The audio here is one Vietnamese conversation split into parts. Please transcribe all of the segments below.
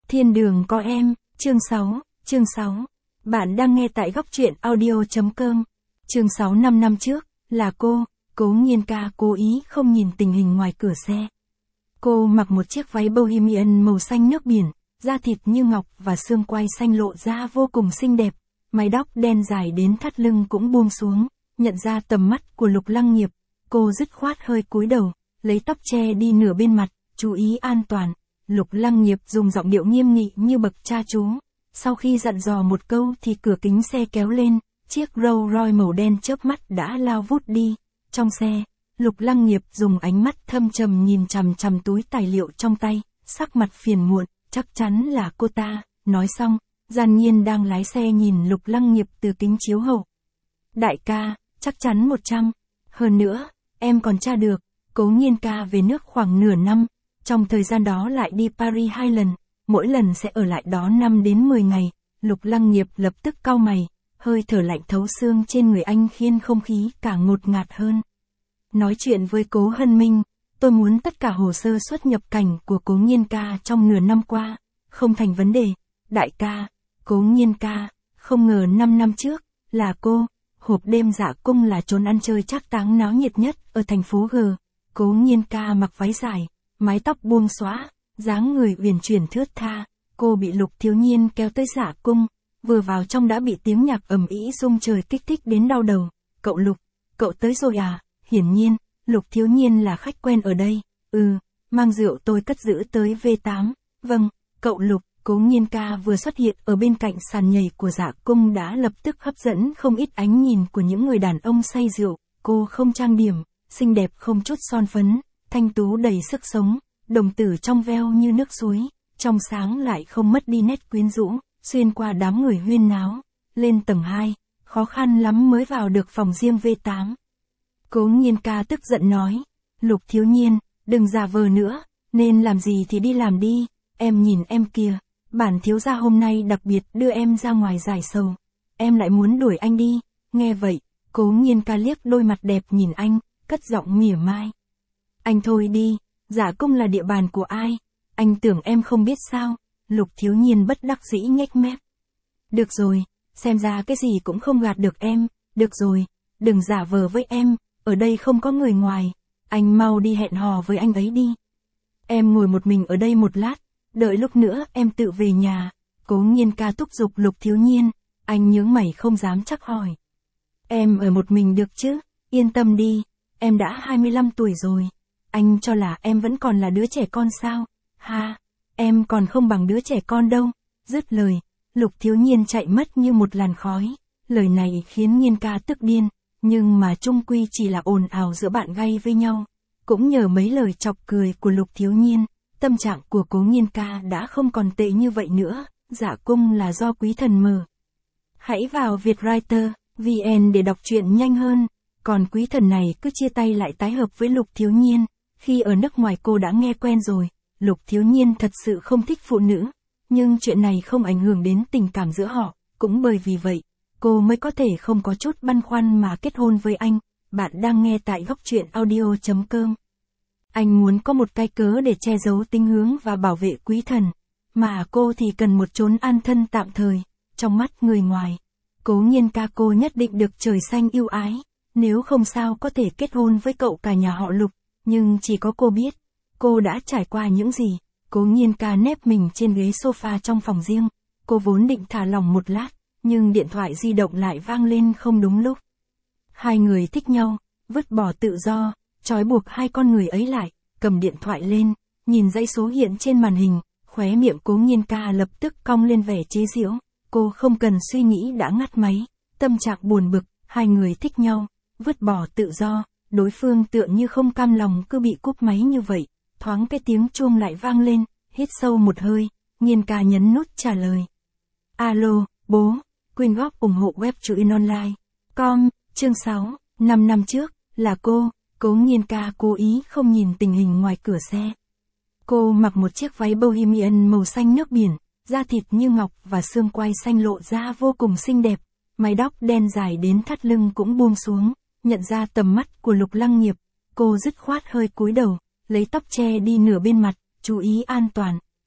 Thiên đường có em, chương 6. Bạn đang nghe tại góc truyện audio.com. Chương 6. 5 năm trước, là cô, Cố Nhiên Ca cố ý không nhìn tình hình ngoài cửa xe. Cô mặc một chiếc váy bohemian màu xanh nước biển, da thịt như ngọc và xương quai xanh lộ ra vô cùng xinh đẹp. Mái tóc đen dài đến thắt lưng cũng buông xuống, nhận ra tầm mắt của Lục Lăng Nghiệp. Cô dứt khoát hơi cúi đầu, lấy tóc che đi nửa bên mặt, chú ý an toàn. Lục Lăng Nghiệp dùng giọng điệu nghiêm nghị như bậc cha chú. Sau khi dặn dò một câu thì cửa kính xe kéo lên, chiếc Rolls Royce màu đen chớp mắt đã lao vút đi. Trong xe, Lục Lăng Nghiệp dùng ánh mắt thâm trầm nhìn chằm chằm túi tài liệu trong tay, sắc mặt phiền muộn, chắc chắn là cô ta. Nói xong, Giản Nhiên đang lái xe nhìn Lục Lăng Nghiệp từ kính chiếu hậu. Đại ca, chắc chắn 100. Hơn nữa, em còn tra được, Cố Nhiên Ca về nước khoảng nửa năm, trong thời gian đó lại đi Paris 2 lần, mỗi lần sẽ ở lại đó 5 đến 10 ngày. Lục Lăng Nghiệp lập tức cau mày, hơi thở lạnh thấu xương trên người anh khiến không khí càng ngột ngạt hơn. Nói chuyện với Cố Hân Minh, tôi muốn tất cả hồ sơ xuất nhập cảnh của Cố Nhiên Ca trong nửa năm qua, không thành vấn đề. Đại ca, Cố Nhiên Ca, không ngờ 5 năm trước, là cô. Hộp đêm Dạ Cung là chốn ăn chơi trác táng náo nhiệt nhất ở thành phố G. Cố Nhiên Ca mặc váy dài, mái tóc buông xõa, dáng người uyển chuyển thướt tha. Cô bị Lục Thiếu Nhiên kéo tới Dạ Cung, vừa vào trong đã bị tiếng nhạc ầm ĩ rung trời kích thích đến đau đầu. Cậu Lục, cậu tới rồi à? Hiển nhiên, Lục Thiếu Nhiên là khách quen ở đây. Mang rượu tôi cất giữ tới V8. Vâng, cậu Lục. Cố Nhiên Ca vừa xuất hiện ở bên cạnh sàn nhảy của Dạ Cung đã lập tức hấp dẫn không ít ánh nhìn của những người đàn ông say rượu. Cô không trang điểm, xinh đẹp không chút son phấn, thanh tú đầy sức sống, đồng tử trong veo như nước suối, trong sáng lại không mất đi nét quyến rũ, xuyên qua đám người huyên náo, lên tầng 2, khó khăn lắm mới vào được phòng riêng V8. Cố Nhiên Ca tức giận nói, Lục Thiếu Nhiên, đừng giả vờ nữa, nên làm gì thì đi làm đi, em nhìn em kìa. Bản thiếu gia hôm nay đặc biệt đưa em ra ngoài giải sầu. Em lại muốn đuổi anh đi. Nghe vậy, Cố Nhiên Ca liếc đôi mặt đẹp nhìn anh, cất giọng mỉa mai. Anh thôi đi, Dạ Cung là địa bàn của ai? Anh tưởng em không biết sao? Lục Thiếu Nhiên bất đắc dĩ nhếch mép. Được rồi, xem ra cái gì cũng không gạt được em. Được rồi, đừng giả vờ với em, ở đây không có người ngoài. Anh mau đi hẹn hò với anh ấy đi. Em ngồi một mình ở đây một lát. Đợi lúc nữa em tự về nhà. Cố Nhiên Ca thúc giục Lục Thiếu Nhiên. Anh nhướng mày không dám chắc hỏi. Em ở một mình được chứ? Yên tâm đi, em đã 25 tuổi rồi. Anh cho là em vẫn còn là đứa trẻ con sao? Ha, em còn không bằng đứa trẻ con đâu. Dứt lời, Lục Thiếu Nhiên chạy mất như một làn khói. Lời này khiến Nhiên Ca tức điên, nhưng mà chung quy chỉ là ồn ào giữa bạn gay với nhau. Cũng nhờ mấy lời chọc cười của Lục Thiếu Nhiên, tâm trạng của Cố Nhiên Ca đã không còn tệ như vậy nữa. Dạ Cung là do Quý Thần mở. Hãy vào Vietwriter VN để đọc truyện nhanh hơn. Còn Quý Thần này cứ chia tay lại tái hợp với Lục Thiếu Nhiên. Khi ở nước ngoài cô đã nghe quen rồi. Lục Thiếu Nhiên thật sự không thích phụ nữ. Nhưng chuyện này không ảnh hưởng đến tình cảm giữa họ. Cũng bởi vì vậy, cô mới có thể không có chút băn khoăn mà kết hôn với anh. Bạn đang nghe tại góc truyện audio.com. Anh muốn có một cái cớ để che giấu tính hướng và bảo vệ Quý Thần. Mà cô thì cần một chốn an thân tạm thời. Trong mắt người ngoài, Cố Nhiên Ca cô nhất định được trời xanh yêu ái. Nếu không sao có thể kết hôn với cậu cả nhà họ Lục. Nhưng chỉ có cô biết, cô đã trải qua những gì. Cố Nhiên Ca nép mình trên ghế sofa trong phòng riêng. Cô vốn định thả lỏng một lát, nhưng điện thoại di động lại vang lên không đúng lúc. Hai người thích nhau, vứt bỏ tự do, trói buộc hai con người ấy lại, cầm điện thoại lên, nhìn dãy số hiện trên màn hình, khóe miệng Cố Nhiên Ca lập tức cong lên vẻ chế giễu. Cô không cần suy nghĩ đã ngắt máy, tâm trạng buồn bực, hai người thích nhau, vứt bỏ tự do, đối phương tựa như không cam lòng cứ bị cúp máy như vậy. Thoáng cái tiếng chuông lại vang lên, hít sâu một hơi, Nhiên Ca nhấn nút trả lời. Alo, bố, quyên góp ủng hộ web truyện.online.com, chương 6, 5 năm trước, là cô. Cố Nhiên Ca cố ý không nhìn tình hình ngoài cửa xe. Cô mặc một chiếc váy bohemian màu xanh nước biển, da thịt như ngọc và xương quai xanh lộ ra vô cùng xinh đẹp. Mái tóc đen dài đến thắt lưng cũng buông xuống, nhận ra tầm mắt của Lục Lăng Nghiệp. Cô dứt khoát hơi cúi đầu, lấy tóc che đi nửa bên mặt, chú ý an toàn.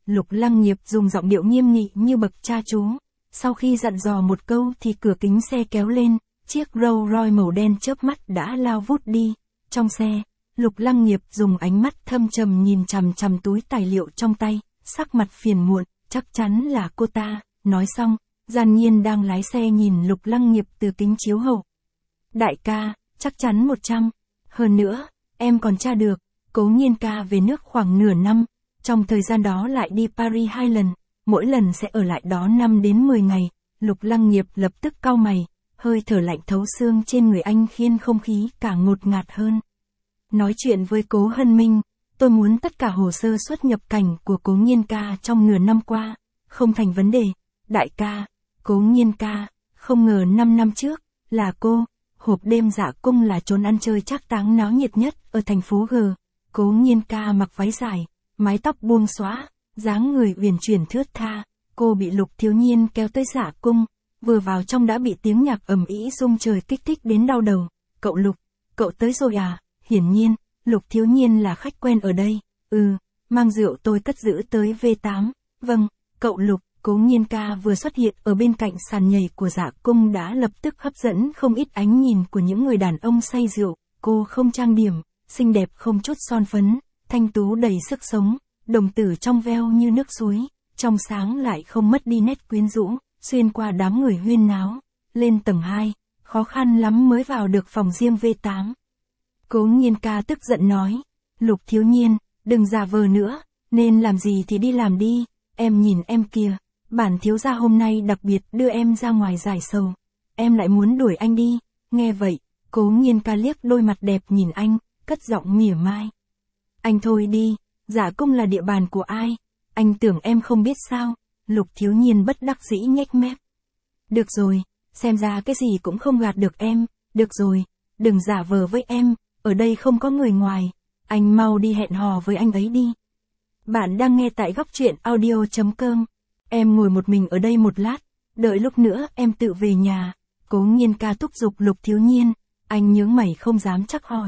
Lục Lăng Nghiệp dùng giọng điệu nghiêm nghị như bậc cha chú. Sau khi dặn dò một câu thì cửa kính xe kéo lên, chiếc Rolls Royce màu đen chớp mắt đã lao vút đi. Trong xe, Lục Lăng Nghiệp dùng ánh mắt thâm trầm nhìn chằm chằm túi tài liệu trong tay, sắc mặt phiền muộn, chắc chắn là cô ta. Nói xong, Giản Nhiên đang lái xe nhìn Lục Lăng Nghiệp từ kính chiếu hậu. Đại ca, chắc chắn 100. Hơn nữa, em còn tra được, Cố Nhiên ca về nước khoảng nửa năm, trong thời gian đó lại đi Paris 2 lần, mỗi lần sẽ ở lại đó 5 đến 10 ngày. Lục Lăng Nghiệp lập tức cau mày, hơi thở lạnh thấu xương trên người anh khiến không khí càng ngột ngạt hơn. Nói chuyện với Cố Hân Minh, tôi muốn tất cả hồ sơ xuất nhập cảnh của Cố Nhiên ca trong nửa năm qua, không thành vấn đề. Đại ca, Cố Nhiên ca, không ngờ 5 năm trước, là cô, hộp đêm Dạ Cung là trốn ăn chơi trác táng náo nhiệt nhất ở thành phố G. Cố Nhiên ca mặc váy dài, mái tóc buông xõa, dáng người uyển chuyển thướt tha, cô bị Lục Thiếu Nhiên kéo tới Dạ Cung, vừa vào trong đã bị tiếng nhạc ầm ĩ rung trời kích thích đến đau đầu. Cậu Lục, cậu tới rồi à? Hiển nhiên, Lục Thiếu Nhiên là khách quen ở đây. Mang rượu tôi cất giữ tới V8. Vâng, cậu Lục. Cố Nhiên ca vừa xuất hiện ở bên cạnh sàn nhảy của Dạ Cung đã lập tức hấp dẫn không ít ánh nhìn của những người đàn ông say rượu. Cô không trang điểm, xinh đẹp không chút son phấn, thanh tú đầy sức sống, đồng tử trong veo như nước suối, trong sáng lại không mất đi nét quyến rũ, xuyên qua đám người huyên náo, lên tầng 2, khó khăn lắm mới vào được phòng riêng V8. Cố Nhiên ca tức giận nói, Lục Thiếu Nhiên, đừng giả vờ nữa, nên làm gì thì đi làm đi, em nhìn em kìa. Bản thiếu gia hôm nay đặc biệt đưa em ra ngoài giải sầu. Em lại muốn đuổi anh đi. Nghe vậy, Cố Nhiên ca liếc đôi mặt đẹp nhìn anh, cất giọng mỉa mai. Anh thôi đi, Dạ Cung là địa bàn của ai? Anh tưởng em không biết sao? Lục Thiếu Nhiên bất đắc dĩ nhếch mép. Được rồi, xem ra cái gì cũng không gạt được em. Được rồi, đừng giả vờ với em, ở đây không có người ngoài. Anh mau đi hẹn hò với anh ấy đi. Bạn đang nghe tại góc truyện audio.com. Em ngồi một mình ở đây một lát, đợi lúc nữa em tự về nhà. Cố Nhiên ca thúc giục Lục Thiếu Nhiên, anh nhướng mày không dám chắc hỏi.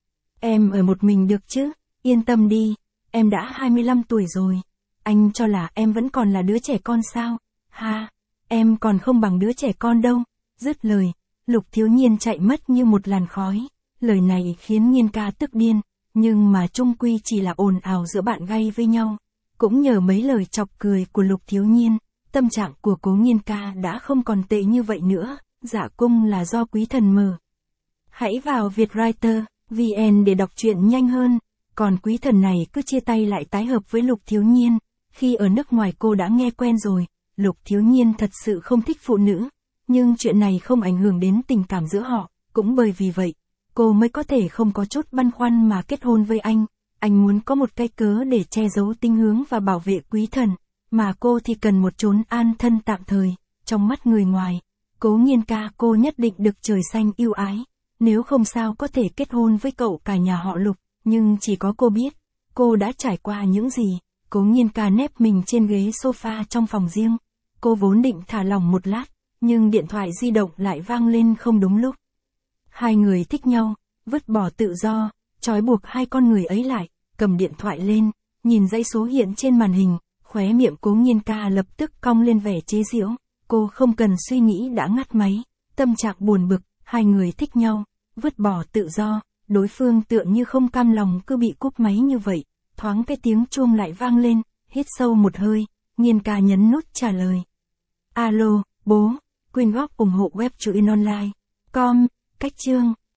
Em ở một mình được chứ, yên tâm đi, em đã 25 tuổi rồi. Anh cho là em vẫn còn là đứa trẻ con sao? Ha, em còn không bằng đứa trẻ con đâu. Dứt lời, Lục Thiếu Nhiên chạy mất như một làn khói. Lời này khiến Nhiên ca tức điên, nhưng mà chung quy chỉ là ồn ào giữa bạn gay với nhau. Cũng nhờ mấy lời chọc cười của Lục Thiếu Nhiên, tâm trạng của Cố Nhiên ca đã không còn tệ như vậy nữa. Dạ Cung là do Quý Thần mở. Hãy vào Vietwriter VN để đọc truyện nhanh hơn. Còn Quý Thần này cứ chia tay lại tái hợp với Lục Thiếu Nhiên. Khi ở nước ngoài cô đã nghe quen rồi, Lục Thiếu Nhiên thật sự không thích phụ nữ. Nhưng chuyện này không ảnh hưởng đến tình cảm giữa họ. Cũng bởi vì vậy, cô mới có thể không có chút băn khoăn mà kết hôn với anh. Anh muốn có một cái cớ để che giấu tinh hướng và bảo vệ Quý Thần, mà cô thì cần một chốn an thân tạm thời. Trong mắt người ngoài, Cố Nhiên ca cô nhất định được trời xanh yêu ái, nếu không sao có thể kết hôn với cậu cả nhà họ Lục, nhưng chỉ có cô biết, cô đã trải qua những gì. Cố Nhiên ca nép mình trên ghế sofa trong phòng riêng, cô vốn định thả lỏng một lát, nhưng điện thoại di động lại vang lên không đúng lúc. Hai người thích nhau, vứt bỏ tự do, trói buộc hai con người ấy lại, cầm điện thoại lên, nhìn dãy số hiện trên màn hình, khóe miệng Cố Nhiên ca lập tức cong lên vẻ chế giễu. Cô không cần suy nghĩ đã ngắt máy, tâm trạng buồn bực, hai người thích nhau, vứt bỏ tự do, đối phương tựa như không cam lòng cứ bị cúp máy như vậy. Thoáng cái tiếng chuông lại vang lên, hít sâu một hơi, Nhiên ca nhấn nút trả lời. Alo, bố, quyên góp ủng hộ web truyện online.com, cách chương.